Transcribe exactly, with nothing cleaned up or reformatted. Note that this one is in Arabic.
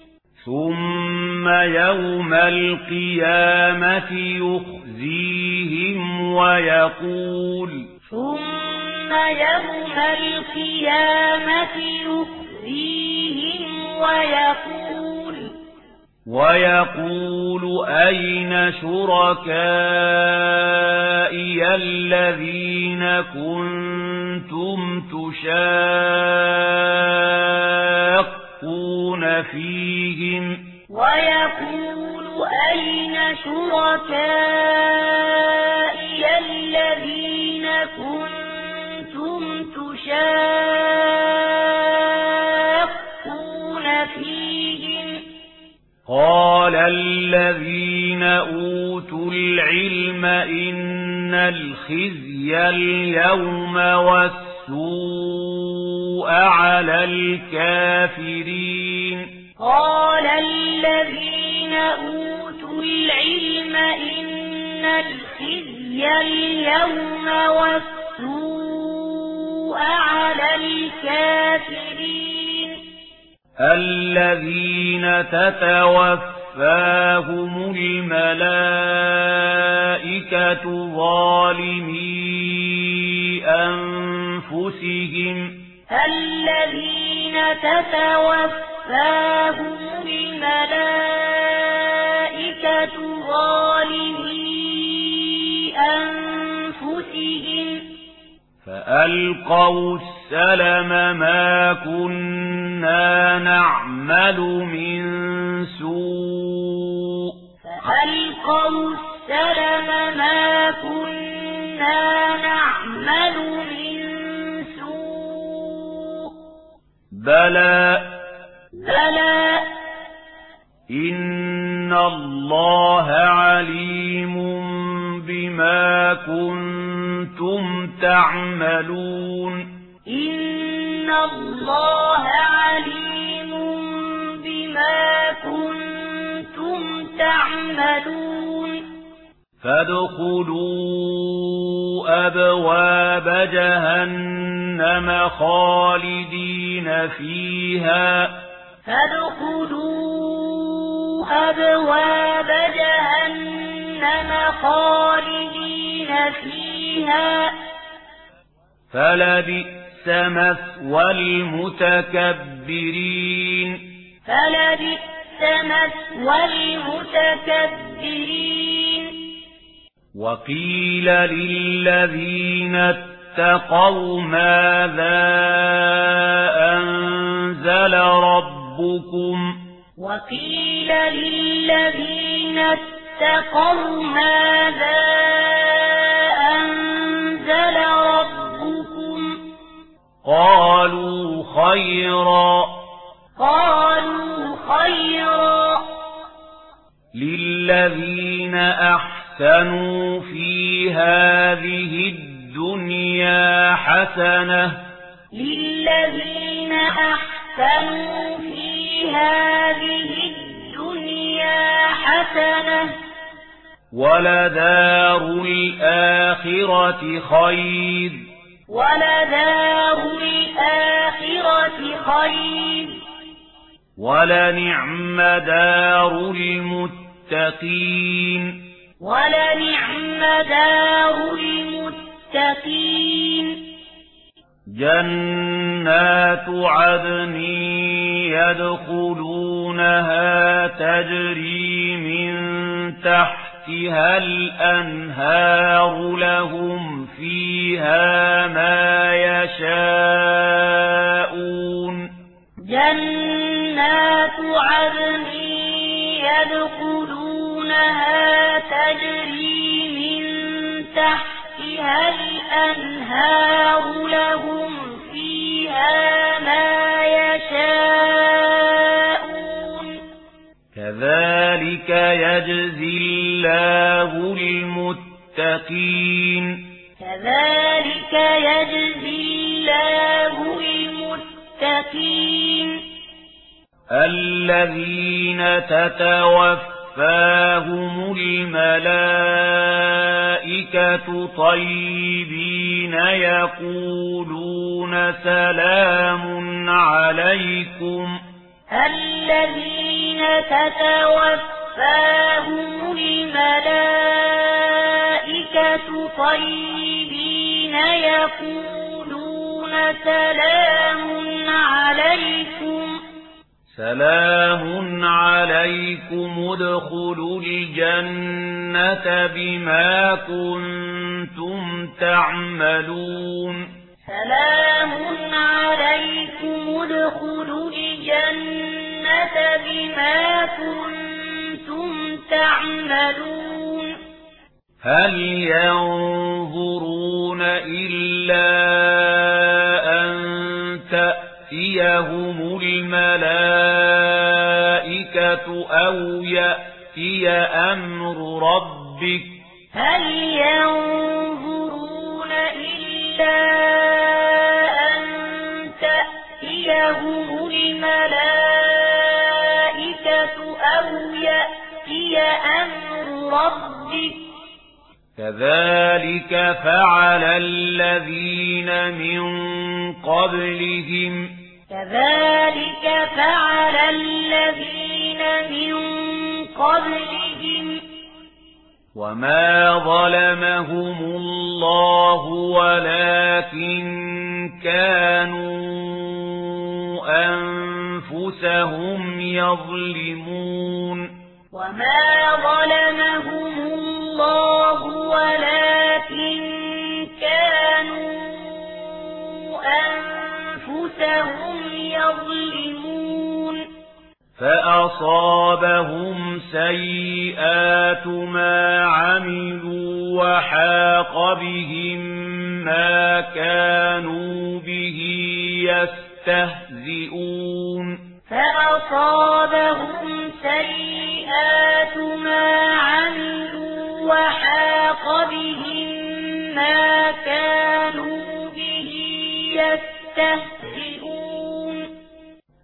ثم يوم القيامة يخزيهم ويقول ثم يوم القيامة يخزيهم ويقول ويقول أين شركائي الذين كنتم تشاقون فيهم ويقول أين شركائي الذين كنتم تشاقون فيهم قال الذين أوتوا العلم إن الخزي اليوم والسوء على الكافرين قال الذين أوتوا العلم إن الخزي اليوم والسوء على الكافرين الذين تتوفاهم الملائكة ظالمي أنفسهم الذين تتوفاهم الملائكة ظالمي أنفسهم فألقوا السلم ما كنا نعمل من سوء فألقوا السلم ما كنا نعمل من سوء بلى بلى إن الله عليم بما كنتم تعملون إن الله عليم بما كنتم تعملون فادخلوا أبواب جهنم خالدين فيها فادخلوا أبواب جهنم خالدين فيها فلبئس مثوى المتكبرين فلبئس مثوى المتكبرين وقيل للذين اتقوا ماذا أنزل ربكم وقيل للذين اتقوا ماذا أنزل ربكم قالوا خيرا قالوا خيرا للذين أحسنوا في هذه الدنيا حسنة للذين أحسنوا في هذه الدنيا حسنة ولدار الآخرة خير ولدار الآخرة خير ولنعم دار المتقين ولنعم دار المتقين جنات عدن يدخلونها تجري من تحتها الأنهار لهم فيها ما يشاءون جنات عدن يدخلونها تجري من تحتها الأنهار لهم فيها ما يشاءون كذلك يجزي الله المتقين كذلك يجزي الله المتقين الذين تتوفاهم الملائكة طيبين يقولون سلام عليكم الذين تتوفاهم الملائكة طيبين يقولون سلام عليكم سلام عليكم ادخلوا الجنة بما كنتم تعملون سلام عليكم ادخلوا الجنة بما كنتم تعملون هل ينظرون إلا أن تأتيهم الملائكة أو يأتي أمر ربك هل ينظرون إلا أن تأتيهم الملائكة أو يأتي أمر ربك كذلك فعل الذين من قبلهم كذلك فعل الذين من قبلهم وما ظلمهم الله ولكن كانوا أنفسهم يظلمون وما ظلمهم الله ولكن كانوا أنفسهم يظلمون فأصابهم سيئات ما عملوا وحاق بهم ما كانوا به يستهزئون فأصابهم سيئات ما عملوا وحاق بهم ما كانوا به يستهزئون